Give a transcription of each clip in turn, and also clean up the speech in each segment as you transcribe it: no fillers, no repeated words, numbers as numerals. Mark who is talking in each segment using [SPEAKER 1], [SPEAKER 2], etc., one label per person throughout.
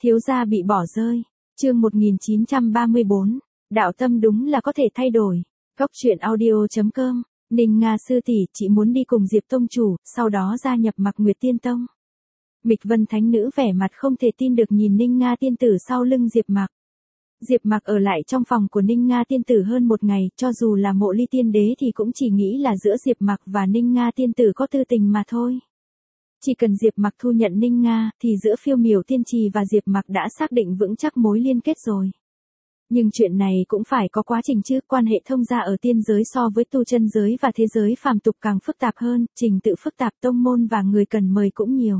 [SPEAKER 1] Thiếu gia bị bỏ rơi. Chương 1934. Đạo tâm đúng là có thể thay đổi. Cốc truyện audio.com. Ninh Nga sư tỷ, chị muốn đi cùng Diệp tông chủ, sau đó gia nhập Mạc Nguyệt Tiên Tông. Mịch Vân thánh nữ vẻ mặt không thể tin được nhìn Ninh Nga tiên tử sau lưng Diệp Mạc. Diệp Mạc ở lại trong phòng của Ninh Nga tiên tử hơn một ngày, cho dù là Mộ Ly tiên đế thì cũng chỉ nghĩ là giữa Diệp Mạc và Ninh Nga tiên tử có tư tình mà thôi. Chỉ cần Diệp Mạc thu nhận Ninh Nga, thì giữa Phiêu Miểu tiên trì và Diệp Mạc đã xác định vững chắc mối liên kết rồi. Nhưng chuyện này cũng phải có quá trình chứ, quan hệ thông gia ở tiên giới so với tu chân giới và thế giới phàm tục càng phức tạp hơn, trình tự phức tạp, tông môn và người cần mời cũng nhiều.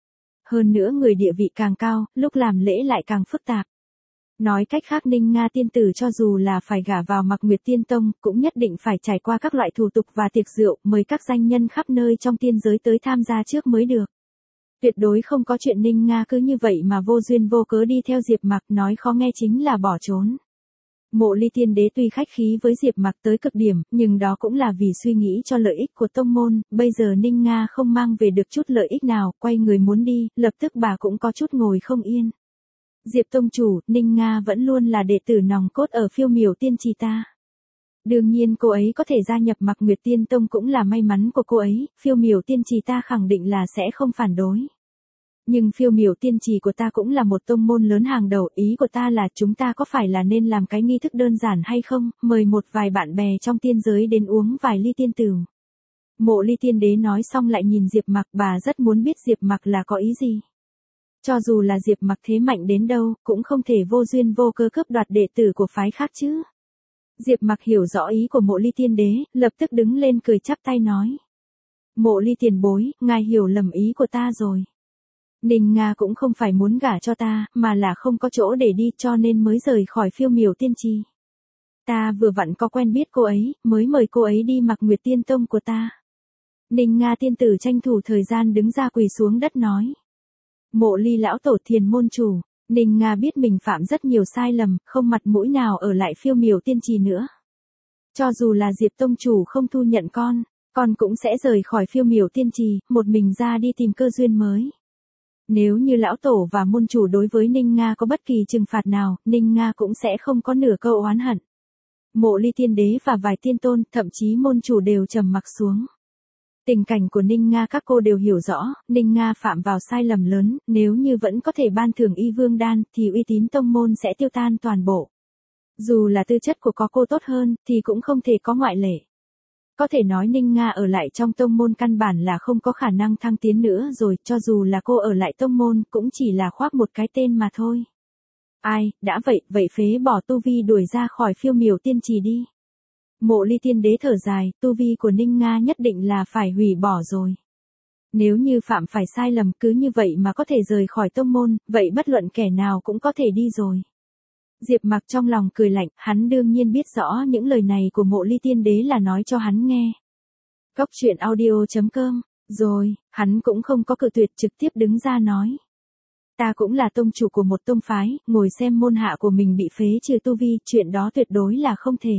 [SPEAKER 1] Hơn nữa người địa vị càng cao, lúc làm lễ lại càng phức tạp. Nói cách khác, Ninh Nga tiên tử cho dù là phải gả vào Mạc Nguyệt Tiên Tông, cũng nhất định phải trải qua các loại thủ tục và tiệc rượu, mời các danh nhân khắp nơi trong tiên giới tới tham gia trước mới được. Tuyệt đối không có chuyện Ninh Nga cứ như vậy mà vô duyên vô cớ đi theo Diệp Mạc, nói khó nghe chính là bỏ trốn. Mộ Ly tiên đế tuy khách khí với Diệp Mạc tới cực điểm, nhưng đó cũng là vì suy nghĩ cho lợi ích của tông môn, bây giờ Ninh Nga không mang về được chút lợi ích nào, quay người muốn đi, lập tức bà cũng có chút ngồi không yên. Diệp tông chủ, Ninh Nga vẫn luôn là đệ tử nòng cốt ở Phiêu Miểu tiên trì ta. Đương nhiên cô ấy có thể gia nhập Mạc Nguyệt Tiên Tông cũng là may mắn của cô ấy, Phiêu Miểu tiên trì ta khẳng định là sẽ không phản đối. Nhưng Phiêu Miểu tiên trì của ta cũng là một tông môn lớn hàng đầu, ý của ta là chúng ta có phải là nên làm cái nghi thức đơn giản hay không, mời một vài bạn bè trong tiên giới đến uống vài ly tiên tửu. Mộ Ly tiên đế nói xong lại nhìn Diệp Mạc, bà rất muốn biết Diệp Mạc là có ý gì. Cho dù là Diệp Mạc thế mạnh đến đâu, cũng không thể vô duyên vô cớ cướp đoạt đệ tử của phái khác chứ. Diệp Mạc hiểu rõ ý của Mộ Ly tiên đế, lập tức đứng lên cười chắp tay nói. Mộ Ly tiền bối, ngài hiểu lầm ý của ta rồi. Ninh Nga cũng không phải muốn gả cho ta, mà là không có chỗ để đi cho nên mới rời khỏi Phiêu Miểu tiên trì. Ta vừa vặn có quen biết cô ấy, mới mời cô ấy đi Mạc Nguyệt Tiên Tông của ta. Ninh Nga tiên tử tranh thủ thời gian đứng ra quỳ xuống đất nói. Mộ Ly lão tổ, Thiền môn chủ, Ninh Nga biết mình phạm rất nhiều sai lầm, không mặt mũi nào ở lại Phiêu Miểu tiên trì nữa. Cho dù là Diệp tông chủ không thu nhận con cũng sẽ rời khỏi Phiêu Miểu tiên trì, một mình ra đi tìm cơ duyên mới. Nếu như lão tổ và môn chủ đối với Ninh Nga có bất kỳ trừng phạt nào, Ninh Nga cũng sẽ không có nửa câu oán hận. Mộ Ly tiên đế và vài tiên tôn, thậm chí môn chủ đều trầm mặc xuống. Tình cảnh của Ninh Nga các cô đều hiểu rõ, Ninh Nga phạm vào sai lầm lớn, nếu như vẫn có thể ban thưởng y vương đan, thì uy tín tông môn sẽ tiêu tan toàn bộ. Dù là tư chất của có cô tốt hơn, thì cũng không thể có ngoại lệ. Có thể nói Ninh Nga ở lại trong tông môn căn bản là không có khả năng thăng tiến nữa rồi, cho dù là cô ở lại tông môn, cũng chỉ là khoác một cái tên mà thôi. Ai, đã vậy phế bỏ tu vi đuổi ra khỏi Phiêu Miểu tiên trì đi. Mộ Ly tiên đế thở dài, tu vi của Ninh Nga nhất định là phải hủy bỏ rồi. Nếu như phạm phải sai lầm cứ như vậy mà có thể rời khỏi tông môn, vậy bất luận kẻ nào cũng có thể đi rồi. Diệp Mạc trong lòng cười lạnh, hắn đương nhiên biết rõ những lời này của Mộ Ly tiên đế là nói cho hắn nghe. Cốc truyện audio.com, rồi, hắn cũng không có cự tuyệt, trực tiếp đứng ra nói. Ta cũng là tông chủ của một tông phái, ngồi xem môn hạ của mình bị phế trừ tu vi, chuyện đó tuyệt đối là không thể.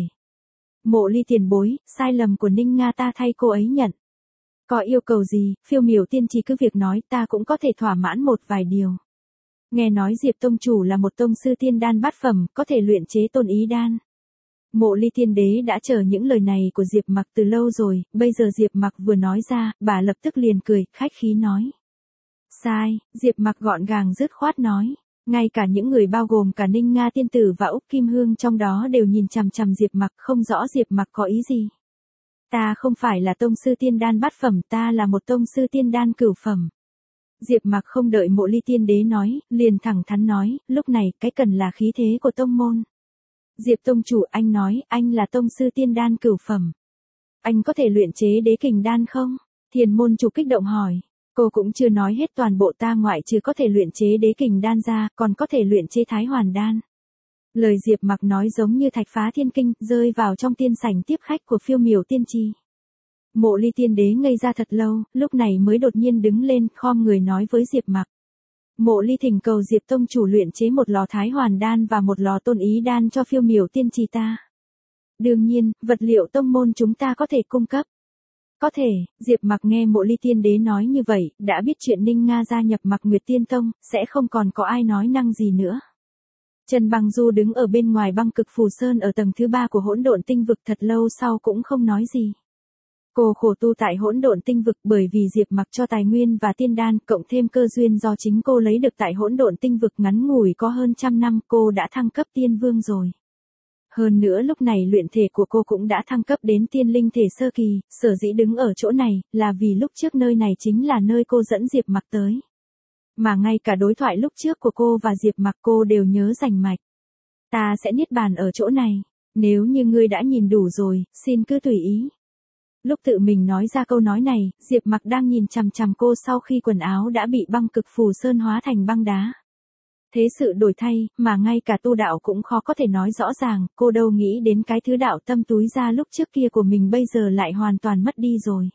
[SPEAKER 1] Mộ Ly tiền bối, sai lầm của Ninh Nga ta thay cô ấy nhận. Có yêu cầu gì, Phiêu Miểu tiên trì cứ việc nói, ta cũng có thể thỏa mãn một vài điều. Nghe nói Diệp tông chủ là một tông sư tiên đan bát phẩm, có thể luyện chế tôn ý đan. Mộ Ly tiên đế đã chờ những lời này của Diệp Mạc từ lâu rồi, bây giờ Diệp Mạc vừa nói ra, bà lập tức liền cười, khách khí nói. Sai, Diệp Mạc gọn gàng dứt khoát nói. Ngay cả những người bao gồm cả Ninh Nga tiên tử và Úc Kim Hương trong đó đều nhìn chằm chằm Diệp Mạc, không rõ Diệp Mạc có ý gì. Ta không phải là tông sư tiên đan bát phẩm, ta là một tông sư tiên đan cửu phẩm. Diệp Mạc không đợi Mộ Ly tiên đế nói, liền thẳng thắn nói, lúc này cái cần là khí thế của tông môn. Diệp tông chủ, anh nói, anh là tông sư tiên đan cửu phẩm. Anh có thể luyện chế đế kình đan không? Thiền môn chủ kích động hỏi. Cô cũng chưa nói hết toàn bộ, ta ngoại trừ có thể luyện chế đế kình đan ra, còn có thể luyện chế thái hoàn đan. Lời Diệp Mạc nói giống như thạch phá thiên kinh, rơi vào trong tiên sảnh tiếp khách của Phiêu Miểu tiên trì. Mộ Ly tiên đế ngây ra thật lâu, lúc này mới đột nhiên đứng lên, khom người nói với Diệp Mạc. Mộ Ly thỉnh cầu Diệp tông chủ luyện chế một lò thái hoàn đan và một lò tôn ý đan cho Phiêu Miểu tiên trì ta. Đương nhiên, vật liệu tông môn chúng ta có thể cung cấp. Có thể, Diệp Mặc nghe Mộ Ly Tiên Đế nói như vậy, đã biết chuyện Ninh Nga gia nhập Mặc Nguyệt Tiên Tông, sẽ không còn có ai nói năng gì nữa. Trần Băng Du đứng ở bên ngoài băng cực phù sơn ở tầng thứ 3 của hỗn độn tinh vực thật lâu sau cũng không nói gì. Cô khổ tu tại hỗn độn tinh vực bởi vì Diệp Mặc cho tài nguyên và tiên đan, cộng thêm cơ duyên do chính cô lấy được tại hỗn độn tinh vực ngắn ngủi có hơn trăm năm cô đã thăng cấp tiên vương rồi. Hơn nữa lúc này luyện thể của cô cũng đã thăng cấp đến tiên linh thể sơ kỳ, sở dĩ đứng ở chỗ này, là vì lúc trước nơi này chính là nơi cô dẫn Diệp Mặc tới. Mà ngay cả đối thoại lúc trước của cô và Diệp Mặc cô đều nhớ rành mạch. Ta sẽ niết bàn ở chỗ này, nếu như ngươi đã nhìn đủ rồi, xin cứ tùy ý. Lúc tự mình nói ra câu nói này, Diệp Mặc đang nhìn chằm chằm cô sau khi quần áo đã bị băng cực phù sơn hóa thành băng đá. Thế sự đổi thay, mà ngay cả tu đạo cũng khó có thể nói rõ ràng, cô đâu nghĩ đến cái thứ đạo tâm túi ra lúc trước kia của mình bây giờ lại hoàn toàn mất đi rồi.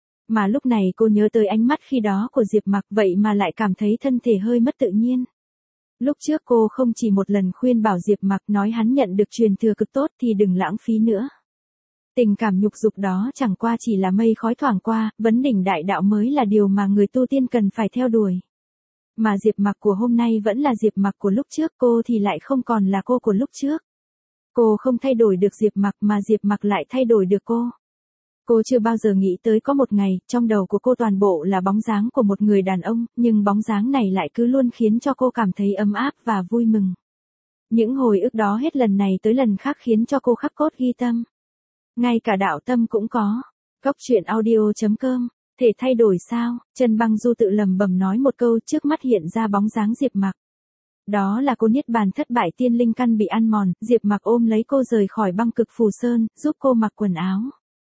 [SPEAKER 1] Mà lúc này cô nhớ tới ánh mắt khi đó của Diệp Mặc vậy mà lại cảm thấy thân thể hơi mất tự nhiên. Lúc trước cô không chỉ một lần khuyên bảo Diệp Mặc nói hắn nhận được truyền thừa cực tốt thì đừng lãng phí nữa. Tình cảm nhục dục đó chẳng qua chỉ là mây khói thoảng qua, vấn đỉnh đại đạo mới là điều mà người tu tiên cần phải theo đuổi. Mà Diệp Mặc của hôm nay vẫn là Diệp Mặc của lúc trước, cô thì lại không còn là cô của lúc trước. Cô không thay đổi được Diệp Mặc mà Diệp Mặc lại thay đổi được cô. Cô chưa bao giờ nghĩ tới có một ngày, trong đầu của cô toàn bộ là bóng dáng của một người đàn ông, nhưng bóng dáng này lại cứ luôn khiến cho cô cảm thấy ấm áp và vui mừng. Những hồi ức đó hết lần này tới lần khác khiến cho cô khắc cốt ghi tâm. Ngay cả đạo tâm cũng có. Cốc truyện audio.com. Thể thay đổi sao? Trần Băng Du tự lầm bầm nói một câu, trước mắt hiện ra bóng dáng Diệp Mặc. Đó là cô niết bàn thất bại, tiên linh căn bị ăn mòn, Diệp Mặc ôm lấy cô rời khỏi băng cực phù sơn, giúp cô mặc quần áo.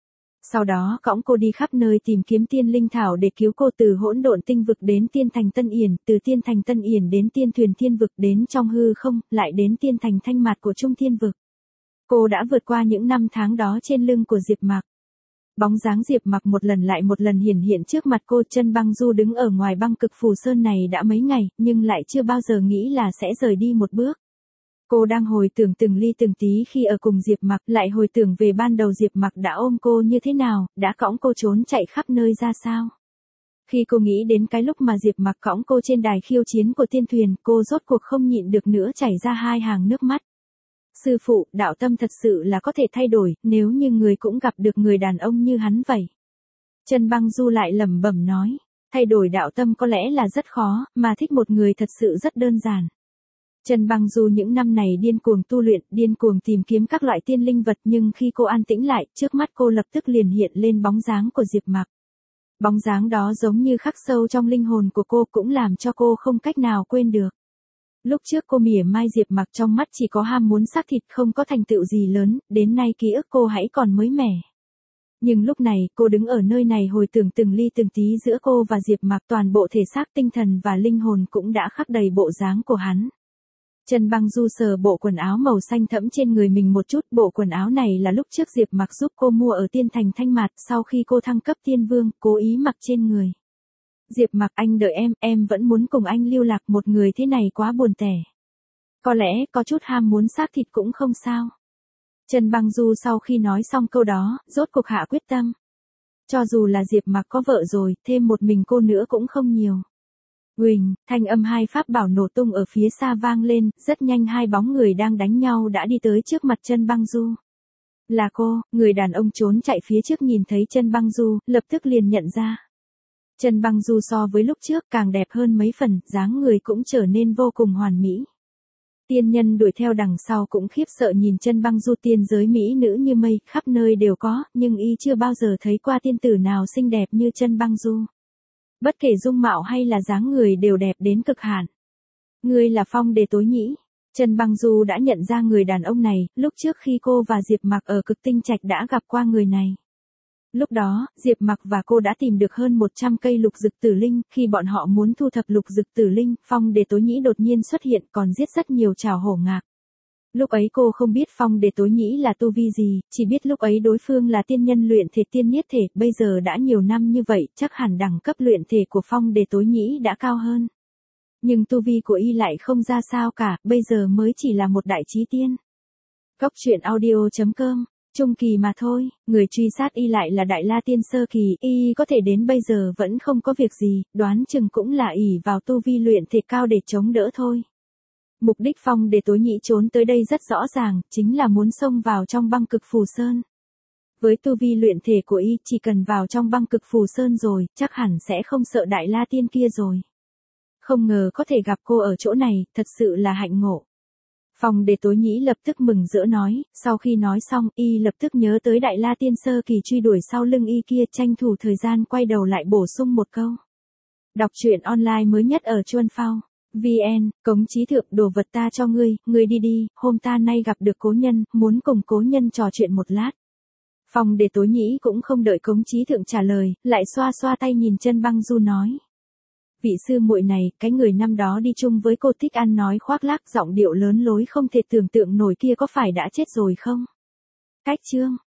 [SPEAKER 1] Sau đó cõng cô đi khắp nơi tìm kiếm tiên linh thảo để cứu cô từ hỗn độn tinh vực đến tiên thành Tân Yển, từ tiên thành Tân Yển đến tiên thuyền thiên vực, đến trong hư không, lại đến tiên thành Thanh Mạt của Trung Thiên vực. Cô đã vượt qua những năm tháng đó trên lưng của Diệp Mặc. Bóng dáng Diệp Mặc một lần lại một lần hiển hiện trước mặt cô. Trần Băng Du đứng ở ngoài băng cực phù sơn này đã mấy ngày, nhưng lại chưa bao giờ nghĩ là sẽ rời đi một bước. Cô đang hồi tưởng từng ly từng tí khi ở cùng Diệp Mặc, lại hồi tưởng về ban đầu Diệp Mặc đã ôm cô như thế nào, đã cõng cô trốn chạy khắp nơi ra sao. Khi cô nghĩ đến cái lúc mà Diệp Mặc cõng cô trên đài khiêu chiến của tiên thuyền, cô rốt cuộc không nhịn được nữa chảy ra hai hàng nước mắt. Sư phụ, đạo tâm thật sự là có thể thay đổi, nếu như người cũng gặp được người đàn ông như hắn vậy. Trần Băng Du lại lẩm bẩm nói, thay đổi đạo tâm có lẽ là rất khó, mà thích một người thật sự rất đơn giản. Trần Băng Du những năm này điên cuồng tu luyện, điên cuồng tìm kiếm các loại tiên linh vật, nhưng khi cô an tĩnh lại, trước mắt cô lập tức liền hiện lên bóng dáng của Diệp Mặc. Bóng dáng đó giống như khắc sâu trong linh hồn của cô, cũng làm cho cô không cách nào quên được. Lúc trước cô mỉa mai Diệp Mặc trong mắt chỉ có ham muốn xác thịt, không có thành tựu gì lớn, đến nay ký ức cô hãy còn mới mẻ. Nhưng lúc này, cô đứng ở nơi này hồi tưởng từng ly từng tí giữa cô và Diệp Mặc, toàn bộ thể xác tinh thần và linh hồn cũng đã khắc đầy bộ dáng của hắn. Trần Băng Du sờ bộ quần áo màu xanh thẫm trên người mình một chút, bộ quần áo này là lúc trước Diệp Mặc giúp cô mua ở tiên thành Thanh Mạt, sau khi cô thăng cấp tiên vương, cố ý mặc trên người. Diệp Mặc, anh đợi em vẫn muốn cùng anh lưu lạc, một người thế này quá buồn tẻ. Có lẽ có chút ham muốn xác thịt cũng không sao. Trần Băng Du sau khi nói xong câu đó, rốt cuộc hạ quyết tâm. Cho dù là Diệp Mặc có vợ rồi, thêm một mình cô nữa cũng không nhiều. Huỳnh, thanh âm hai pháp bảo nổ tung ở phía xa vang lên, rất nhanh hai bóng người đang đánh nhau đã đi tới trước mặt Trần Băng Du. Là cô, người đàn ông trốn chạy phía trước nhìn thấy Trần Băng Du, lập tức liền nhận ra. Trần Băng Du so với lúc trước càng đẹp hơn mấy phần, dáng người cũng trở nên vô cùng hoàn mỹ. Tiên nhân đuổi theo đằng sau cũng khiếp sợ nhìn Trần Băng Du, tiên giới mỹ nữ như mây, khắp nơi đều có, nhưng y chưa bao giờ thấy qua tiên tử nào xinh đẹp như Trần Băng Du. Bất kể dung mạo hay là dáng người đều đẹp đến cực hạn. Ngươi là Phong Đề Tối Nhĩ. Trần Băng Du đã nhận ra người đàn ông này, lúc trước khi cô và Diệp Mặc ở Cực Tinh Trạch đã gặp qua người này. Lúc đó, Diệp Mặc và cô đã tìm được hơn 100 cây lục dực tử linh, khi bọn họ muốn thu thập lục dực tử linh, Phong Đề Tối Nhĩ đột nhiên xuất hiện còn giết rất nhiều trảo hổ ngạc. Lúc ấy cô không biết Phong Đề Tối Nhĩ là tu vi gì, chỉ biết lúc ấy đối phương là tiên nhân luyện thể tiên niết thể, bây giờ đã nhiều năm như vậy, chắc hẳn đẳng cấp luyện thể của Phong Đề Tối Nhĩ đã cao hơn. Nhưng tu vi của y lại không ra sao cả, bây giờ mới chỉ là một đại chí tiên. Cốc truyện audio.com Trung kỳ mà thôi, người truy sát y lại là Đại La Tiên sơ kỳ, y có thể đến bây giờ vẫn không có việc gì, đoán chừng cũng là ỷ vào tu vi luyện thể cao để chống đỡ thôi. Mục đích Phong để Tối Nhĩ trốn tới đây rất rõ ràng, chính là muốn xông vào trong băng cực phù sơn. Với tu vi luyện thể của y, chỉ cần vào trong băng cực phù sơn rồi, chắc hẳn sẽ không sợ Đại La Tiên kia rồi. Không ngờ có thể gặp cô ở chỗ này, thật sự là hạnh ngộ. Phong để Tối Nhĩ lập tức mừng rỡ nói, sau khi nói xong, y lập tức nhớ tới Đại La Tiên sơ kỳ truy đuổi sau lưng y kia, tranh thủ thời gian quay đầu lại bổ sung một câu. Đọc truyện online mới nhất ở Chuan Phao. VN, Cống Chí Thượng, đồ vật ta cho ngươi đi đi, hôm ta nay gặp được cố nhân, muốn cùng cố nhân trò chuyện một lát. Phong để Tối Nhĩ cũng không đợi Cống Chí Thượng trả lời, lại xoa xoa tay nhìn Chân Băng Du nói. Vị sư muội này, cái người năm đó đi chung với cô thích ăn nói khoác lác, giọng điệu lớn lối không thể tưởng tượng nổi kia có phải đã chết rồi không? Cách chương